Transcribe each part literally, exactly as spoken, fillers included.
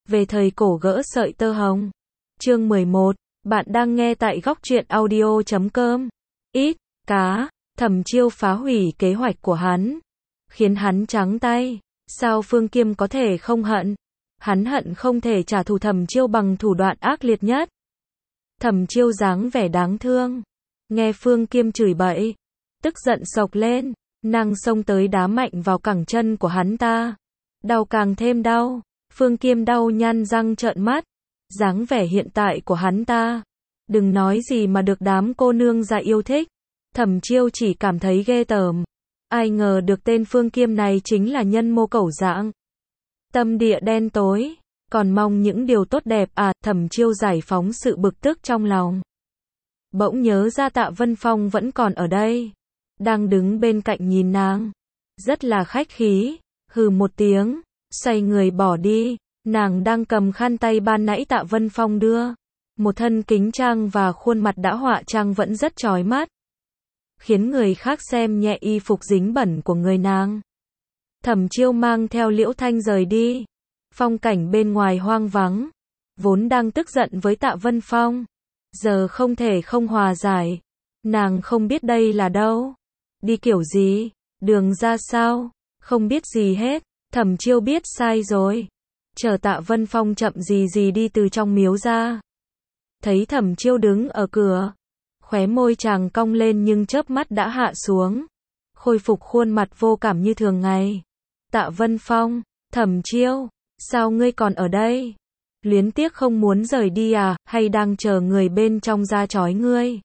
về thời cổ gỡ sợi tơ hồng. Chương mười một, bạn đang nghe tại góc truyện audio chấm com. Ít, cá, Thẩm Chiêu phá hủy kế hoạch của hắn, khiến hắn trắng tay. Sao Phương Kiêm có thể không hận? Hắn hận không thể trả thù Thẩm Chiêu bằng thủ đoạn ác liệt nhất. Thẩm Chiêu dáng vẻ đáng thương, nghe Phương Kiêm chửi bậy, tức giận sộc lên, nàng xông tới đá mạnh vào cẳng chân của hắn ta. Đau càng thêm đau, Phương Kiêm đau nhăn răng trợn mắt, dáng vẻ hiện tại của hắn ta, đừng nói gì mà được đám cô nương già yêu thích. Thẩm Chiêu chỉ cảm thấy ghê tởm, ai ngờ được tên Phương Kiêm này chính là nhân mô cẩu dạng. Tâm địa đen tối, còn mong những điều tốt đẹp à, Thẩm Chiêu giải phóng sự bực tức trong lòng. Bỗng nhớ ra Tạ Vân Phong vẫn còn ở đây, đang đứng bên cạnh nhìn nàng, rất là khách khí, hừ một tiếng, xoay người bỏ đi. Nàng đang cầm khăn tay ban nãy Tạ Vân Phong đưa, một thân kính trang và khuôn mặt đã họa trang vẫn rất chói mắt, khiến người khác xem nhẹ y phục dính bẩn của người nàng. Thẩm Chiêu mang theo Liễu Thanh rời đi. Phong cảnh bên ngoài hoang vắng, vốn đang tức giận với Tạ Vân Phong, giờ không thể không hòa giải. Nàng không biết đây là đâu, đi kiểu gì, đường ra sao, không biết gì hết. Thẩm Chiêu biết sai rồi, chờ Tạ Vân Phong chậm gì gì đi từ trong miếu ra. Thấy Thẩm Chiêu đứng ở cửa, khóe môi chàng cong lên nhưng chớp mắt đã hạ xuống, khôi phục khuôn mặt vô cảm như thường ngày. Tạ Vân Phong, Thẩm Chiêu, sao ngươi còn ở đây? Luyến tiếc không muốn rời đi à, hay đang chờ người bên trong ra trói ngươi?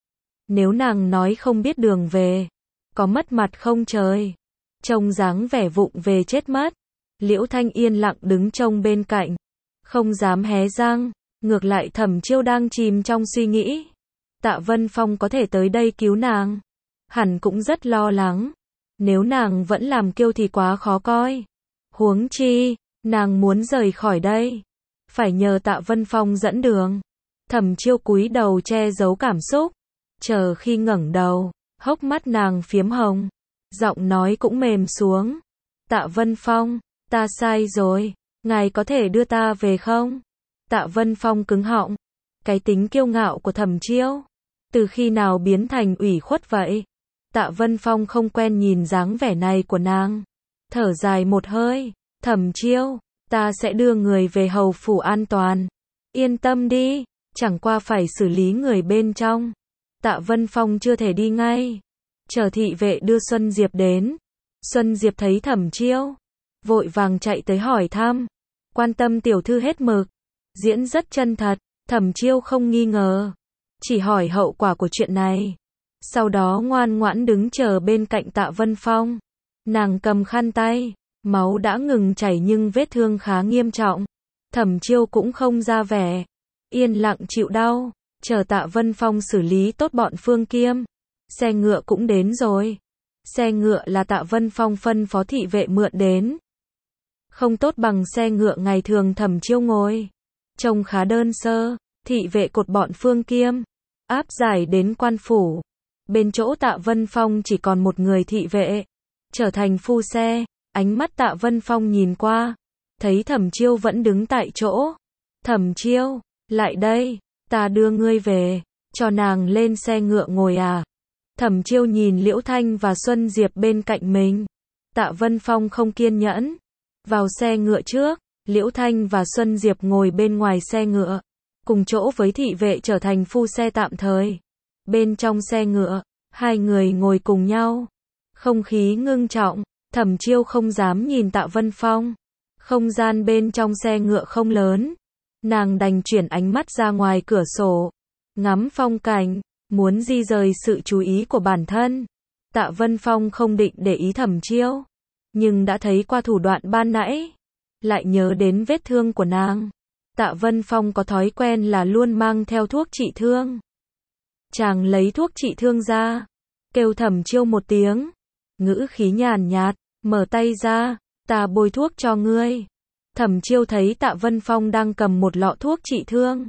Nếu nàng nói không biết đường về, có mất mặt không trời? Trông dáng vẻ vụng về chết mất. Liễu Thanh yên lặng đứng trông bên cạnh, không dám hé răng, ngược lại Thẩm Chiêu đang chìm trong suy nghĩ. Tạ Vân Phong có thể tới đây cứu nàng, hẳn cũng rất lo lắng. Nếu nàng vẫn làm kiêu thì quá khó coi. Huống chi, nàng muốn rời khỏi đây, phải nhờ Tạ Vân Phong dẫn đường. Thẩm Chiêu cúi đầu che giấu cảm xúc, chờ khi ngẩng đầu, hốc mắt nàng phiếm hồng, giọng nói cũng mềm xuống. Tạ Vân Phong, ta sai rồi, ngài có thể đưa ta về không? Tạ Vân Phong cứng họng, cái tính kiêu ngạo của Thẩm Chiêu, từ khi nào biến thành ủy khuất vậy? Tạ Vân Phong không quen nhìn dáng vẻ này của nàng, thở dài một hơi. Thẩm Chiêu, ta sẽ đưa người về hầu phủ an toàn, yên tâm đi, chẳng qua phải xử lý người bên trong. Tạ Vân Phong chưa thể đi ngay, chờ thị vệ đưa Xuân Diệp đến. Xuân Diệp thấy Thẩm Chiêu, vội vàng chạy tới hỏi thăm, quan tâm tiểu thư hết mực, diễn rất chân thật. Thẩm Chiêu không nghi ngờ, chỉ hỏi hậu quả của chuyện này, sau đó ngoan ngoãn đứng chờ bên cạnh Tạ Vân Phong. Nàng cầm khăn tay, máu đã ngừng chảy nhưng vết thương khá nghiêm trọng. Thẩm Chiêu cũng không ra vẻ, yên lặng chịu đau, chờ Tạ Vân Phong xử lý tốt bọn Phương Kiêm. Xe ngựa cũng đến rồi. Xe ngựa là Tạ Vân Phong phân phó thị vệ mượn đến, không tốt bằng xe ngựa ngày thường Thẩm Chiêu ngồi, trông khá đơn sơ. Thị vệ cột bọn Phương Kiêm, áp giải đến quan phủ. Bên chỗ Tạ Vân Phong chỉ còn một người thị vệ, trở thành phu xe. Ánh mắt Tạ Vân Phong nhìn qua, thấy Thẩm Chiêu vẫn đứng tại chỗ. Thẩm Chiêu, lại đây, ta đưa ngươi về, cho nàng lên xe ngựa ngồi à. Thẩm Chiêu nhìn Liễu Thanh và Xuân Diệp bên cạnh mình. Tạ Vân Phong không kiên nhẫn, vào xe ngựa trước. Liễu Thanh và Xuân Diệp ngồi bên ngoài xe ngựa, cùng chỗ với thị vệ trở thành phu xe tạm thời. Bên trong xe ngựa, hai người ngồi cùng nhau, không khí ngưng trọng. Thẩm Chiêu không dám nhìn Tạ Vân Phong. Không gian bên trong xe ngựa không lớn, nàng đành chuyển ánh mắt ra ngoài cửa sổ, ngắm phong cảnh, muốn di rời sự chú ý của bản thân. Tạ Vân Phong không định để ý Thẩm Chiêu, nhưng đã thấy qua thủ đoạn ban nãy, lại nhớ đến vết thương của nàng. Tạ Vân Phong có thói quen là luôn mang theo thuốc trị thương. Chàng lấy thuốc trị thương ra, kêu Thẩm Chiêu một tiếng, ngữ khí nhàn nhạt, mở tay ra, ta bôi thuốc cho ngươi. Thẩm Chiêu thấy Tạ Vân Phong đang cầm một lọ thuốc trị thương,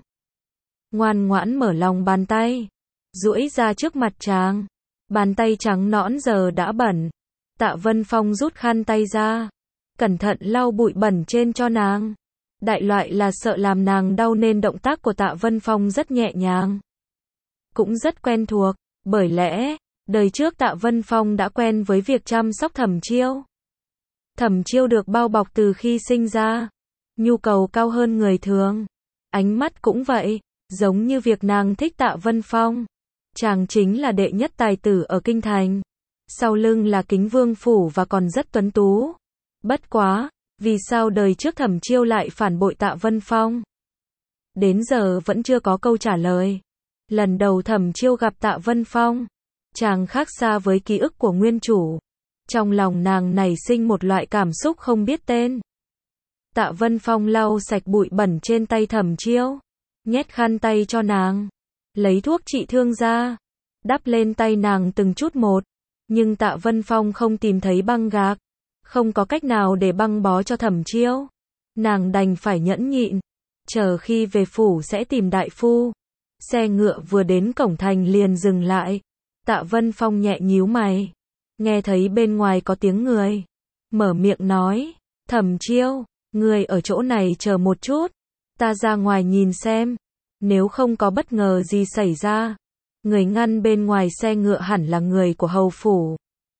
ngoan ngoãn mở lòng bàn tay, duỗi ra trước mặt chàng. Bàn tay trắng nõn giờ đã bẩn. Tạ Vân Phong rút khăn tay ra, cẩn thận lau bụi bẩn trên cho nàng. Đại loại là sợ làm nàng đau nên động tác của Tạ Vân Phong rất nhẹ nhàng, cũng rất quen thuộc, bởi lẽ, đời trước Tạ Vân Phong đã quen với việc chăm sóc Thẩm Chiêu. Thẩm Chiêu được bao bọc từ khi sinh ra, nhu cầu cao hơn người thường. Ánh mắt cũng vậy, giống như việc nàng thích Tạ Vân Phong. Chàng chính là đệ nhất tài tử ở kinh thành. Sau lưng là Kính Vương phủ và còn rất tuấn tú. Bất quá, vì sao đời trước Thẩm Chiêu lại phản bội Tạ Vân Phong? Đến giờ vẫn chưa có câu trả lời. Lần đầu Thẩm Chiêu gặp Tạ Vân Phong, chàng khác xa với ký ức của nguyên chủ. Trong lòng nàng nảy sinh một loại cảm xúc không biết tên. Tạ Vân Phong lau sạch bụi bẩn trên tay Thẩm Chiêu, nhét khăn tay cho nàng, lấy thuốc trị thương ra, đắp lên tay nàng từng chút một. Nhưng Tạ Vân Phong không tìm thấy băng gạc, không có cách nào để băng bó cho Thẩm Chiêu. Nàng đành phải nhẫn nhịn, chờ khi về phủ sẽ tìm đại phu. Xe ngựa vừa đến cổng thành liền dừng lại. Tạ Vân Phong nhẹ nhíu mày, nghe thấy bên ngoài có tiếng người, mở miệng nói, Thẩm Chiêu, người ở chỗ này chờ một chút, ta ra ngoài nhìn xem, nếu không có bất ngờ gì xảy ra. Người ngăn bên ngoài xe ngựa hẳn là người của hầu phủ.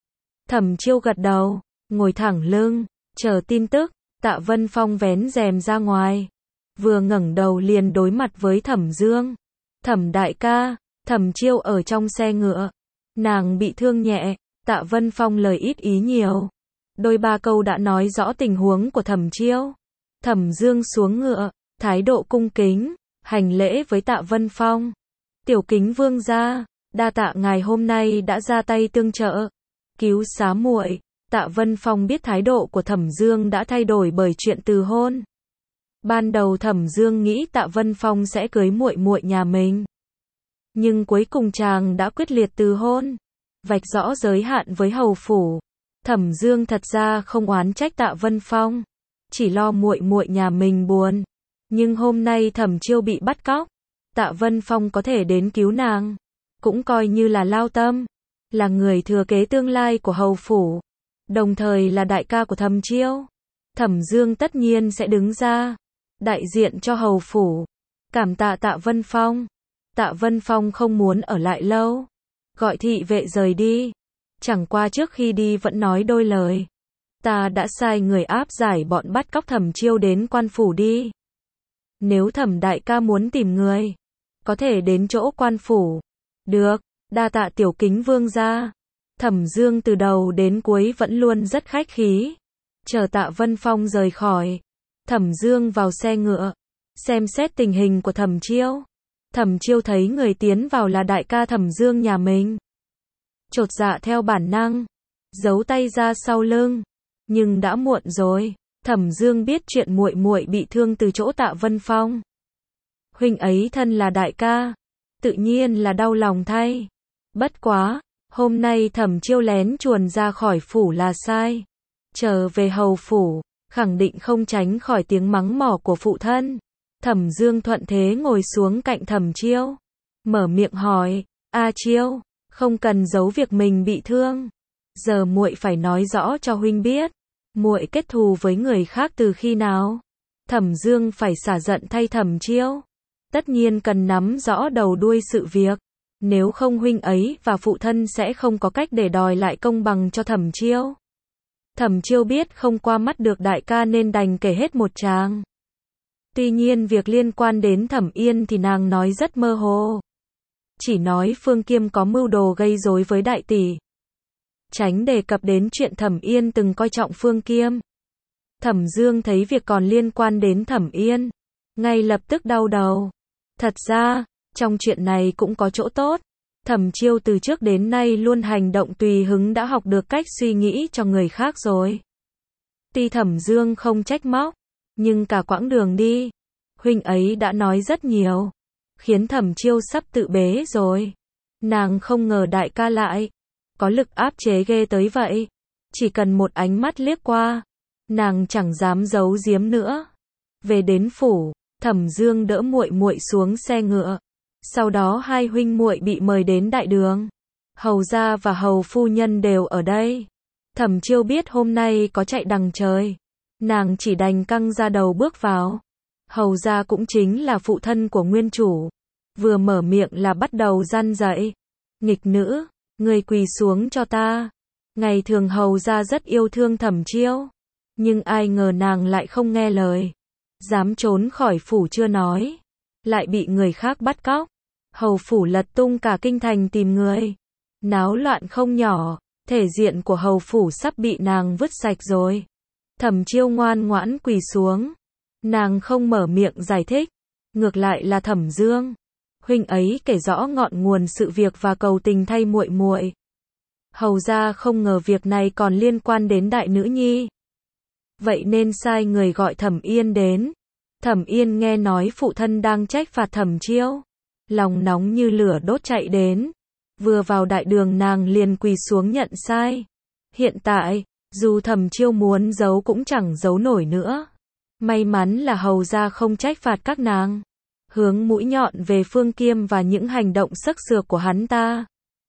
Thẩm Chiêu gật đầu, ngồi thẳng lưng, chờ tin tức. Tạ Vân Phong vén rèm ra ngoài, vừa ngẩng đầu liền đối mặt với Thẩm Dương. Thẩm đại ca. Thẩm Chiêu ở trong xe ngựa, nàng bị thương nhẹ. Tạ Vân Phong lời ít ý nhiều, đôi ba câu đã nói rõ tình huống của Thẩm Chiêu. Thẩm Dương xuống ngựa, thái độ cung kính, hành lễ với Tạ Vân Phong. Tiểu Kính vương gia, đa tạ ngài hôm nay đã ra tay tương trợ, cứu xá muội. Tạ Vân Phong biết thái độ của Thẩm Dương đã thay đổi bởi chuyện từ hôn. Ban đầu Thẩm Dương nghĩ Tạ Vân Phong sẽ cưới muội muội nhà mình, nhưng cuối cùng chàng đã quyết liệt từ hôn, vạch rõ giới hạn với hầu phủ. Thẩm Dương thật ra không oán trách Tạ Vân Phong, chỉ lo muội muội nhà mình buồn. Nhưng hôm nay Thẩm Chiêu bị bắt cóc, Tạ Vân Phong có thể đến cứu nàng, cũng coi như là lao tâm, là người thừa kế tương lai của hầu phủ, đồng thời là đại ca của Thẩm Chiêu. Thẩm Dương tất nhiên sẽ đứng ra, đại diện cho hầu phủ, cảm tạ Tạ Vân Phong. Tạ Vân Phong không muốn ở lại lâu, gọi thị vệ rời đi. Chẳng qua trước khi đi vẫn nói đôi lời. Ta đã sai người áp giải bọn bắt cóc Thẩm Chiêu đến quan phủ đi. Nếu Thẩm đại ca muốn tìm người, có thể đến chỗ quan phủ. Được, đa tạ Tiểu Kính vương gia. Thẩm Dương từ đầu đến cuối vẫn luôn rất khách khí. Chờ Tạ Vân Phong rời khỏi, Thẩm Dương vào xe ngựa, xem xét tình hình của Thẩm Chiêu. Thẩm Chiêu thấy người tiến vào là đại ca Thẩm Dương nhà mình, chột dạ theo bản năng, giấu tay ra sau lưng, nhưng đã muộn rồi. Thẩm Dương biết chuyện muội muội bị thương từ chỗ Tạ Vân Phong. Huynh ấy thân là đại ca, tự nhiên là đau lòng thay. Bất quá, hôm nay Thẩm Chiêu lén chuồn ra khỏi phủ là sai. Trở về hầu phủ, khẳng định không tránh khỏi tiếng mắng mỏ của phụ thân. Thẩm Dương thuận thế ngồi xuống cạnh Thẩm Chiêu, mở miệng hỏi, A Chiêu, không cần giấu việc mình bị thương. Giờ muội phải nói rõ cho huynh biết, muội kết thù với người khác từ khi nào? Thẩm Dương phải xả giận thay Thẩm Chiêu. Tất nhiên cần nắm rõ đầu đuôi sự việc, nếu không huynh ấy và phụ thân sẽ không có cách để đòi lại công bằng cho Thẩm Chiêu. Thẩm Chiêu biết không qua mắt được đại ca nên đành kể hết một tràng. Tuy nhiên việc liên quan đến Thẩm Yên thì nàng nói rất mơ hồ. Chỉ nói Phương Kiêm có mưu đồ gây rối với đại tỷ. Tránh đề cập đến chuyện Thẩm Yên từng coi trọng Phương Kiêm. Thẩm Dương thấy việc còn liên quan đến Thẩm Yên, ngay lập tức đau đầu. Thật ra, trong chuyện này cũng có chỗ tốt. Thẩm Chiêu từ trước đến nay luôn hành động tùy hứng đã học được cách suy nghĩ cho người khác rồi. Tuy Thẩm Dương không trách móc, nhưng cả quãng đường đi, huynh ấy đã nói rất nhiều, khiến Thẩm Chiêu sắp tự bế rồi. Nàng không ngờ đại ca lại có lực áp chế ghê tới vậy. Chỉ cần một ánh mắt liếc qua, nàng chẳng dám giấu giếm nữa. Về đến phủ, Thẩm Dương đỡ muội muội xuống xe ngựa. Sau đó hai huynh muội bị mời đến đại đường. Hầu gia và hầu phu nhân đều ở đây. Thẩm Chiêu biết hôm nay có chạy đằng trời, nàng chỉ đành căng ra đầu bước vào. Hầu gia cũng chính là phụ thân của nguyên chủ. Vừa mở miệng là bắt đầu răn dạy. Nghịch nữ, người quỳ xuống cho ta. Ngày thường hầu gia rất yêu thương Thẩm Chiêu. Nhưng ai ngờ nàng lại không nghe lời. Dám trốn khỏi phủ chưa nói. Lại bị người khác bắt cóc. Hầu phủ lật tung cả kinh thành tìm người. Náo loạn không nhỏ. Thể diện của hầu phủ sắp bị nàng vứt sạch rồi. Thẩm Chiêu ngoan ngoãn quỳ xuống. Nàng không mở miệng giải thích. Ngược lại là Thẩm Dương. Huynh ấy kể rõ ngọn nguồn sự việc và cầu tình thay muội muội. Hầu gia không ngờ việc này còn liên quan đến đại nữ nhi. Vậy nên sai người gọi Thẩm Yên đến. Thẩm Yên nghe nói phụ thân đang trách phạt Thẩm Chiêu. Lòng nóng như lửa đốt chạy đến. Vừa vào đại đường nàng liền quỳ xuống nhận sai. Hiện tại, dù Thẩm Chiêu muốn giấu cũng chẳng giấu nổi nữa. May mắn là hầu gia không trách phạt các nàng. Hướng mũi nhọn về Phương Kiêm và những hành động sắc sược của hắn ta.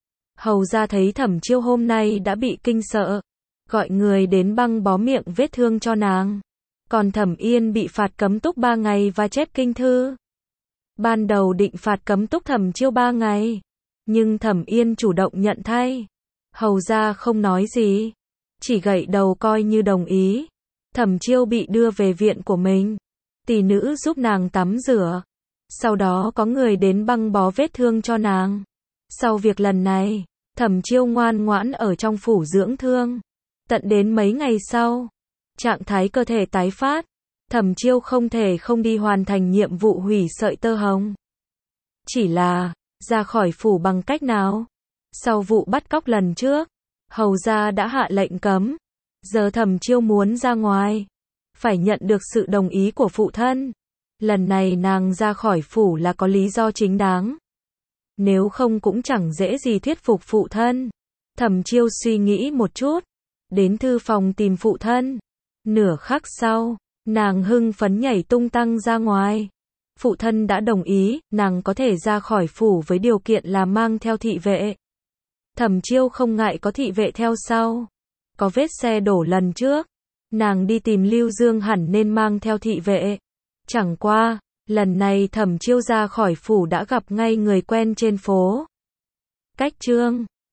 Hầu gia thấy Thẩm Chiêu hôm nay đã bị kinh sợ. Gọi người đến băng bó miệng vết thương cho nàng. Còn Thẩm Yên bị phạt cấm túc ba ngày và chép kinh thư. Ban đầu định phạt cấm túc Thẩm Chiêu ba ngày. Nhưng Thẩm Yên chủ động nhận thay. Hầu gia không nói gì. Chỉ gật đầu coi như đồng ý. Thẩm Chiêu bị đưa về viện của mình. Tỷ nữ giúp nàng tắm rửa. Sau đó có người đến băng bó vết thương cho nàng. Sau việc lần này, Thẩm Chiêu ngoan ngoãn ở trong phủ dưỡng thương. Tận đến mấy ngày sau, trạng thái cơ thể tái phát. Thẩm Chiêu không thể không đi hoàn thành nhiệm vụ hủy sợi tơ hồng. Chỉ là, ra khỏi phủ bằng cách nào? Sau vụ bắt cóc lần trước, hầu gia đã hạ lệnh cấm. Giờ Thẩm Chiêu muốn ra ngoài, phải nhận được sự đồng ý của phụ thân. Lần này nàng ra khỏi phủ là có lý do chính đáng. Nếu không cũng chẳng dễ gì thuyết phục phụ thân. Thẩm Chiêu suy nghĩ một chút, đến thư phòng tìm phụ thân. Nửa khắc sau, nàng hưng phấn nhảy tung tăng ra ngoài. Phụ thân đã đồng ý, nàng có thể ra khỏi phủ với điều kiện là mang theo thị vệ. Thẩm Chiêu không ngại có thị vệ theo sau. Có vết xe đổ lần trước, nàng đi tìm Lưu Dương hẳn nên mang theo thị vệ. Chẳng qua, lần này Thẩm Chiêu ra khỏi phủ đã gặp ngay người quen trên phố. Cách chương